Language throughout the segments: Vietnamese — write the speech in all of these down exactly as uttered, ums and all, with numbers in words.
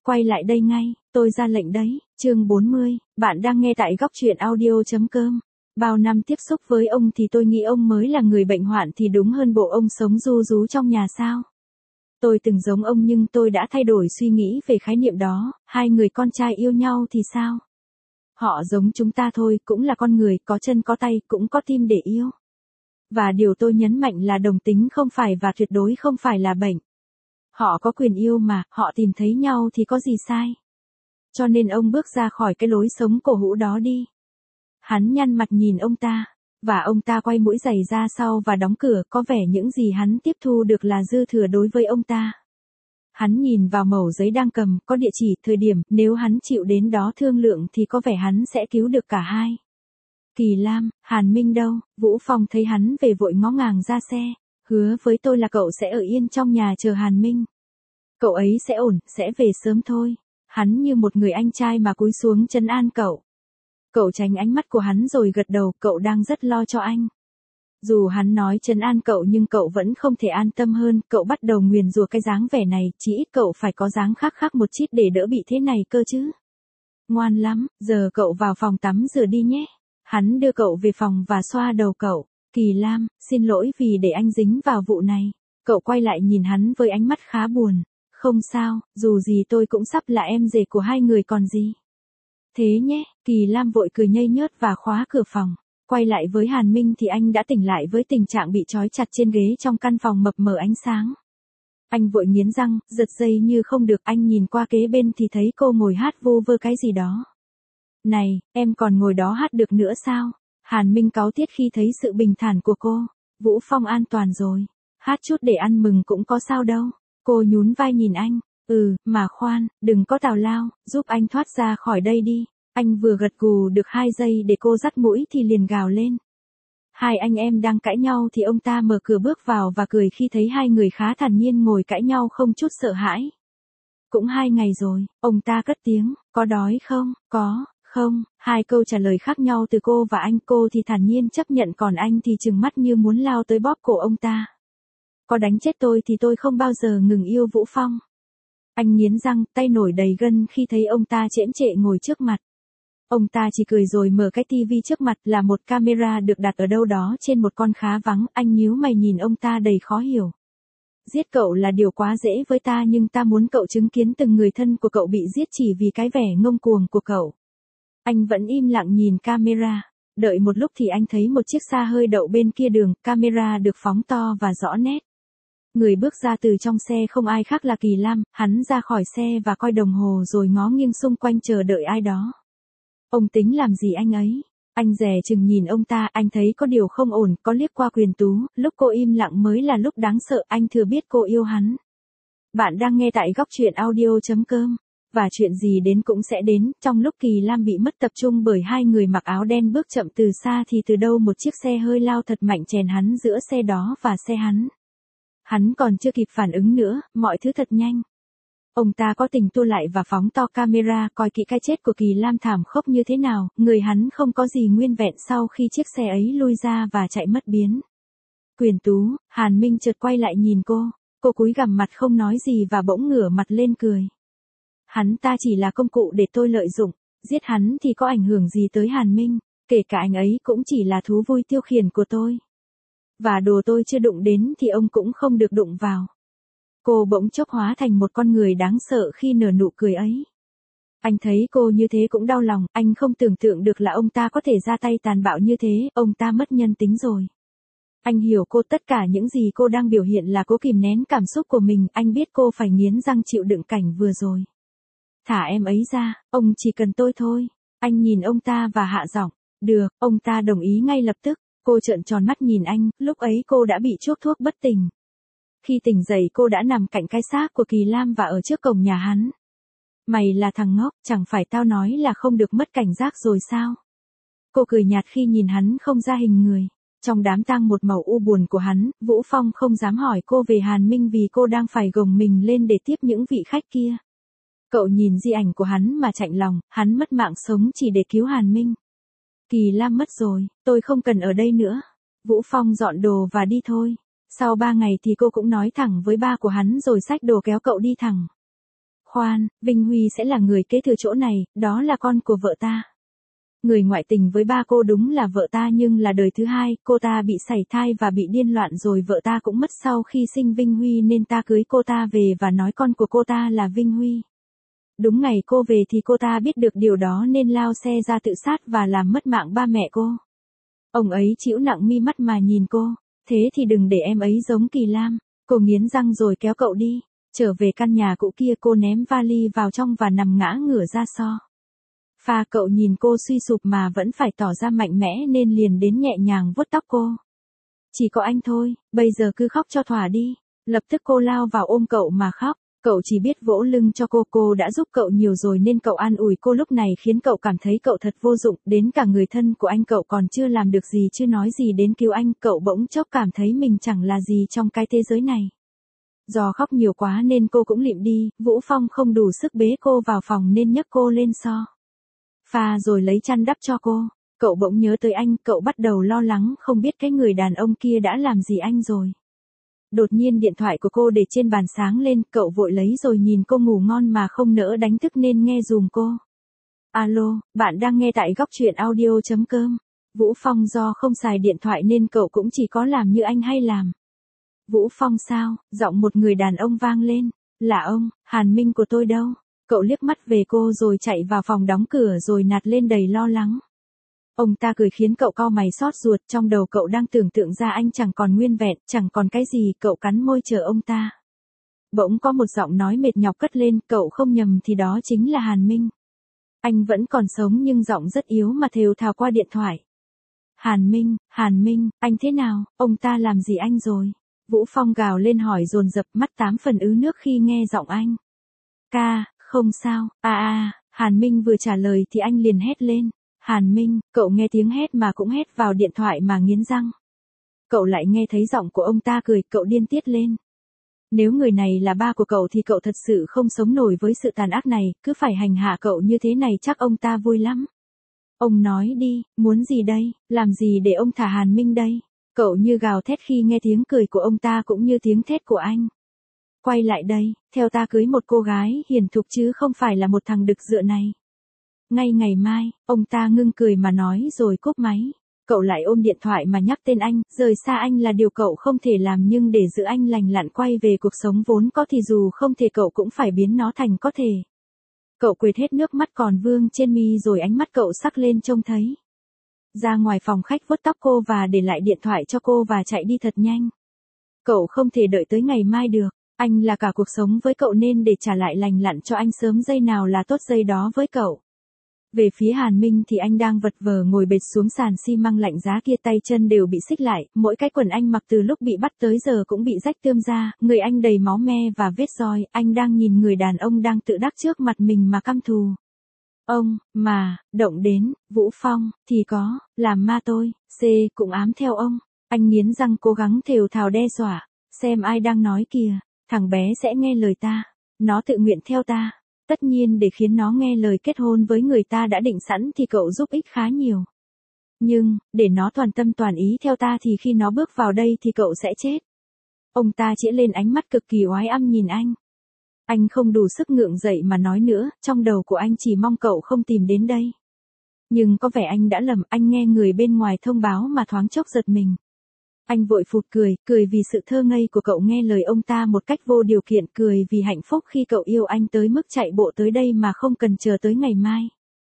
quay lại đây ngay, tôi ra lệnh đấy. Chương bốn mươi, bạn đang nghe tại góc truyện audio.com. Bao năm tiếp xúc với ông thì tôi nghĩ ông mới là người bệnh hoạn thì đúng hơn bộ ông sống ru rú trong nhà sao. Tôi từng giống ông nhưng tôi đã thay đổi suy nghĩ về khái niệm đó, hai người con trai yêu nhau thì sao? Họ giống chúng ta thôi, cũng là con người, có chân có tay, cũng có tim để yêu. Và điều tôi nhấn mạnh là đồng tính không phải và tuyệt đối không phải là bệnh. Họ có quyền yêu mà, họ tìm thấy nhau thì có gì sai. Cho nên ông bước ra khỏi cái lối sống cổ hủ đó đi. Hắn nhăn mặt nhìn ông ta, và ông ta quay mũi giày ra sau và đóng cửa, có vẻ những gì hắn tiếp thu được là dư thừa đối với ông ta. Hắn nhìn vào mẩu giấy đang cầm, có địa chỉ, thời điểm, nếu hắn chịu đến đó thương lượng thì có vẻ hắn sẽ cứu được cả hai. Kỳ Lam, Hàn Minh đâu? Vũ Phong thấy hắn về vội ngó ngàng ra xe, hứa với tôi là cậu sẽ ở yên trong nhà chờ Hàn Minh. Cậu ấy sẽ ổn, sẽ về sớm thôi. Hắn như một người anh trai mà cúi xuống trấn an cậu. Cậu tránh ánh mắt của hắn rồi gật đầu, cậu đang rất lo cho anh. Dù hắn nói trấn an cậu nhưng cậu vẫn không thể an tâm hơn, cậu bắt đầu nguyền rủa cái dáng vẻ này, chỉ ít cậu phải có dáng khác khác một chút để đỡ bị thế này cơ chứ. Ngoan lắm, giờ cậu vào phòng tắm rửa đi nhé. Hắn đưa cậu về phòng và xoa đầu cậu. Kỳ Lam, xin lỗi vì để anh dính vào vụ này. Cậu quay lại nhìn hắn với ánh mắt khá buồn. Không sao, dù gì tôi cũng sắp là em rể của hai người còn gì. Thế nhé, Kỳ Lam vội cười nhây nhớt và khóa cửa phòng. Quay lại với Hàn Minh thì anh đã tỉnh lại với tình trạng bị trói chặt trên ghế trong căn phòng mập mờ ánh sáng. Anh vội nghiến răng, giật dây như không được, anh nhìn qua kế bên thì thấy cô ngồi hát vu vơ cái gì đó. Này, em còn ngồi đó hát được nữa sao? Hàn Minh cáu tiết khi thấy sự bình thản của cô. Vũ Phong an toàn rồi. Hát chút để ăn mừng cũng có sao đâu. Cô nhún vai nhìn anh. Ừ, mà khoan, đừng có tào lao, giúp anh thoát ra khỏi đây đi. Anh vừa gật gù được hai giây để cô dắt mũi thì liền gào lên. Hai anh em đang cãi nhau thì ông ta mở cửa bước vào và cười khi thấy hai người khá thản nhiên ngồi cãi nhau không chút sợ hãi. Cũng hai ngày rồi, ông ta cất tiếng, có đói không? Có, không, hai câu trả lời khác nhau từ cô và anh, cô thì thản nhiên chấp nhận còn anh thì trừng mắt như muốn lao tới bóp cổ ông ta. Có đánh chết tôi thì tôi không bao giờ ngừng yêu Vũ Phong. Anh nghiến răng, tay nổi đầy gân khi thấy ông ta chễm chệ ngồi trước mặt. Ông ta chỉ cười rồi mở cái tivi trước mặt là một camera được đặt ở đâu đó trên một con khá vắng, anh nhíu mày nhìn ông ta đầy khó hiểu. Giết cậu là điều quá dễ với ta nhưng ta muốn cậu chứng kiến từng người thân của cậu bị giết chỉ vì cái vẻ ngông cuồng của cậu. Anh vẫn im lặng nhìn camera. Đợi một lúc thì anh thấy một chiếc xa hơi đậu bên kia đường, camera được phóng to và rõ nét. Người bước ra từ trong xe không ai khác là Kỳ Lam, hắn ra khỏi xe và coi đồng hồ rồi ngó nghiêng xung quanh chờ đợi ai đó. Ông tính làm gì anh ấy? Anh dè chừng nhìn ông ta, anh thấy có điều không ổn, có liếc qua Quyền Tú, lúc cô im lặng mới là lúc đáng sợ, anh thừa biết cô yêu hắn. Bạn đang nghe tại góc truyện audio.com. Và chuyện gì đến cũng sẽ đến, trong lúc Kỳ Lam bị mất tập trung bởi hai người mặc áo đen bước chậm từ xa thì từ đâu một chiếc xe hơi lao thật mạnh chèn hắn giữa xe đó và xe hắn. Hắn còn chưa kịp phản ứng nữa, mọi thứ thật nhanh. Ông ta có tình tua lại và phóng to camera coi kỹ cái chết của Kỳ Lam thảm khốc như thế nào, người hắn không có gì nguyên vẹn sau khi chiếc xe ấy lui ra và chạy mất biến. Quyền Tú, Hàn Minh chợt quay lại nhìn cô, cô cúi gằm mặt không nói gì và bỗng ngửa mặt lên cười. Hắn ta chỉ là công cụ để tôi lợi dụng, giết hắn thì có ảnh hưởng gì tới Hàn Minh, kể cả anh ấy cũng chỉ là thú vui tiêu khiển của tôi. Và đồ tôi chưa đụng đến thì ông cũng không được đụng vào. Cô bỗng chốc hóa thành một con người đáng sợ khi nở nụ cười ấy. Anh thấy cô như thế cũng đau lòng, anh không tưởng tượng được là ông ta có thể ra tay tàn bạo như thế, ông ta mất nhân tính rồi. Anh hiểu cô, tất cả những gì cô đang biểu hiện là cố kìm nén cảm xúc của mình, anh biết cô phải nghiến răng chịu đựng cảnh vừa rồi. Thả em ấy ra, ông chỉ cần tôi thôi. Anh nhìn ông ta và hạ giọng, được, ông ta đồng ý ngay lập tức. Cô trợn tròn mắt nhìn anh, lúc ấy cô đã bị chuốc thuốc bất tỉnh. Khi tỉnh dậy cô đã nằm cạnh cái xác của Kỳ Lam và ở trước cổng nhà hắn. Mày là thằng ngốc, chẳng phải tao nói là không được mất cảnh giác rồi sao? Cô cười nhạt khi nhìn hắn không ra hình người. Trong đám tang một màu u buồn của hắn, Vũ Phong không dám hỏi cô về Hàn Minh vì cô đang phải gồng mình lên để tiếp những vị khách kia. Cậu nhìn di ảnh của hắn mà chạnh lòng, hắn mất mạng sống chỉ để cứu Hàn Minh. Kỳ Lam mất rồi, tôi không cần ở đây nữa. Vũ Phong dọn đồ và đi thôi. Sau ba ngày thì cô cũng nói thẳng với ba của hắn rồi xách đồ kéo cậu đi thẳng. Khoan, Vinh Huy sẽ là người kế thừa chỗ này, đó là con của vợ ta. Người ngoại tình với ba cô đúng là vợ ta nhưng là đời thứ hai, cô ta bị sảy thai và bị điên loạn rồi vợ ta cũng mất sau khi sinh Vinh Huy nên ta cưới cô ta về và nói con của cô ta là Vinh Huy. Đúng ngày cô về thì cô ta biết được điều đó nên lao xe ra tự sát và làm mất mạng ba mẹ cô. Ông ấy chịu nặng mi mắt mà nhìn cô, thế thì đừng để em ấy giống Kỳ Lam. Cô nghiến răng rồi kéo cậu đi, trở về căn nhà cũ kia cô ném vali vào trong và nằm ngã ngửa ra so. Pha cậu nhìn cô suy sụp mà vẫn phải tỏ ra mạnh mẽ nên liền đến nhẹ nhàng vuốt tóc cô. Chỉ có anh thôi, bây giờ cứ khóc cho thỏa đi. Lập tức cô lao vào ôm cậu mà khóc. Cậu chỉ biết vỗ lưng cho cô, cô đã giúp cậu nhiều rồi nên cậu an ủi cô lúc này khiến cậu cảm thấy cậu thật vô dụng, đến cả người thân của anh cậu còn chưa làm được gì chứ nói gì đến cứu anh, cậu bỗng chốc cảm thấy mình chẳng là gì trong cái thế giới này. Do khóc nhiều quá nên cô cũng lịm đi, Vũ Phong không đủ sức bế cô vào phòng nên nhấc cô lên so. Pha rồi lấy chăn đắp cho cô, cậu bỗng nhớ tới anh, cậu bắt đầu lo lắng không biết cái người đàn ông kia đã làm gì anh rồi. Đột nhiên điện thoại của cô để trên bàn sáng lên, cậu vội lấy rồi nhìn cô ngủ ngon mà không nỡ đánh thức nên nghe dùm cô. Alo, bạn đang nghe tại góc truyện audio chấm com. Vũ Phong do không xài điện thoại nên cậu cũng chỉ có làm như anh hay làm. Vũ Phong sao, giọng một người đàn ông vang lên. Là ông, Hàn Minh của tôi đâu? Cậu liếc mắt về cô rồi chạy vào phòng đóng cửa rồi nạt lên đầy lo lắng. Ông ta cười khiến cậu cau mày xót ruột, trong đầu cậu đang tưởng tượng ra anh chẳng còn nguyên vẹn, chẳng còn cái gì, cậu cắn môi chờ ông ta. Bỗng có một giọng nói mệt nhọc cất lên, cậu không nhầm thì đó chính là Hàn Minh. Anh vẫn còn sống nhưng giọng rất yếu mà thều thào qua điện thoại. Hàn Minh, Hàn Minh, anh thế nào, ông ta làm gì anh rồi? Vũ Phong gào lên hỏi dồn dập, mắt tám phần ứ nước khi nghe giọng anh. Ca, không sao, à à, Hàn Minh vừa trả lời thì anh liền hét lên. Hàn Minh, cậu nghe tiếng hét mà cũng hét vào điện thoại mà nghiến răng. Cậu lại nghe thấy giọng của ông ta cười, cậu điên tiết lên. Nếu người này là ba của cậu thì cậu thật sự không sống nổi với sự tàn ác này, cứ phải hành hạ cậu như thế này chắc ông ta vui lắm. Ông nói đi, muốn gì đây, làm gì để ông thả Hàn Minh đây? Cậu như gào thét khi nghe tiếng cười của ông ta cũng như tiếng thét của anh. Quay lại đây, theo ta cưới một cô gái hiền thục chứ không phải là một thằng đực dựa này. Ngay ngày mai, ông ta ngưng cười mà nói rồi cúp máy. Cậu lại ôm điện thoại mà nhắc tên anh, rời xa anh là điều cậu không thể làm nhưng để giữ anh lành lặn quay về cuộc sống vốn có thì dù không thể cậu cũng phải biến nó thành có thể. Cậu quệt hết nước mắt còn vương trên mi rồi ánh mắt cậu sắc lên trông thấy. Ra ngoài phòng khách vuốt tóc cô và để lại điện thoại cho cô và chạy đi thật nhanh. Cậu không thể đợi tới ngày mai được, anh là cả cuộc sống với cậu nên để trả lại lành lặn cho anh sớm giây nào là tốt giây đó với cậu. Về phía Hàn Minh thì anh đang vật vờ ngồi bệt xuống sàn xi măng lạnh giá kia, tay chân đều bị xích lại, mỗi cái quần anh mặc từ lúc bị bắt tới giờ cũng bị rách tươm ra, người anh đầy máu me và vết roi, anh đang nhìn người đàn ông đang tự đắc trước mặt mình mà căm thù. Ông, mà, động đến, Vũ Phong, thì có, làm ma tôi, C, cũng ám theo ông. Anh nghiến răng cố gắng thều thào đe dọa, xem ai đang nói kìa, thằng bé sẽ nghe lời ta, nó tự nguyện theo ta. Tất nhiên để khiến nó nghe lời kết hôn với người ta đã định sẵn thì cậu giúp ích khá nhiều. Nhưng, để nó toàn tâm toàn ý theo ta thì khi nó bước vào đây thì cậu sẽ chết. Ông ta chĩa lên ánh mắt cực kỳ oái âm nhìn anh. Anh không đủ sức ngượng dậy mà nói nữa, trong đầu của anh chỉ mong cậu không tìm đến đây. Nhưng có vẻ anh đã lầm, anh nghe người bên ngoài thông báo mà thoáng chốc giật mình. Anh vội phụt cười, cười vì sự thơ ngây của cậu nghe lời ông ta một cách vô điều kiện, cười vì hạnh phúc khi cậu yêu anh tới mức chạy bộ tới đây mà không cần chờ tới ngày mai.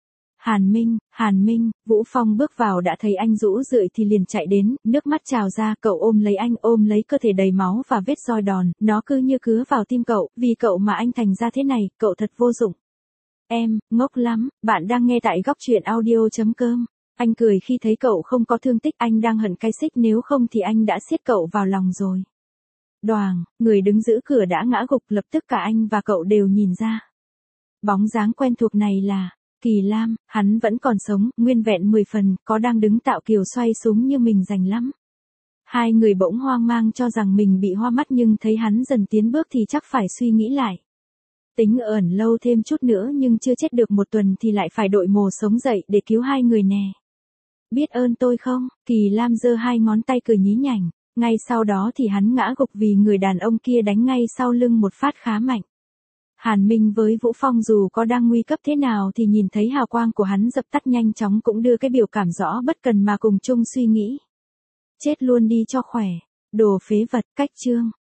Hàn Minh, Hàn Minh, Vũ Phong bước vào đã thấy anh rũ rượi thì liền chạy đến, nước mắt trào ra, cậu ôm lấy anh, ôm lấy cơ thể đầy máu và vết roi đòn, nó cứ như cứa vào tim cậu, vì cậu mà anh thành ra thế này, cậu thật vô dụng. Em, ngốc lắm, bạn đang nghe tại góc truyện audio chấm com. Anh cười khi thấy cậu không có thương tích, anh đang hận cái xích, nếu không thì anh đã siết cậu vào lòng rồi. Đoàng, người đứng giữ cửa đã ngã gục, lập tức cả anh và cậu đều nhìn ra. Bóng dáng quen thuộc này là Kỳ Lam, hắn vẫn còn sống, nguyên vẹn mười phần, có đang đứng tạo kiều xoay súng như mình rành lắm. Hai người bỗng hoang mang cho rằng mình bị hoa mắt nhưng thấy hắn dần tiến bước thì chắc phải suy nghĩ lại. Tính ẩn lâu thêm chút nữa nhưng chưa chết được một tuần thì lại phải đội mồ sống dậy để cứu hai người nè. Biết ơn tôi không? Kỳ Lam giơ hai ngón tay cười nhí nhảnh, ngay sau đó thì hắn ngã gục vì người đàn ông kia đánh ngay sau lưng một phát khá mạnh. Hàn Minh với Vũ Phong dù có đang nguy cấp thế nào thì nhìn thấy hào quang của hắn dập tắt nhanh chóng cũng đưa cái biểu cảm rõ bất cần mà cùng chung suy nghĩ. Chết luôn đi cho khỏe. Đồ phế vật, cách chương.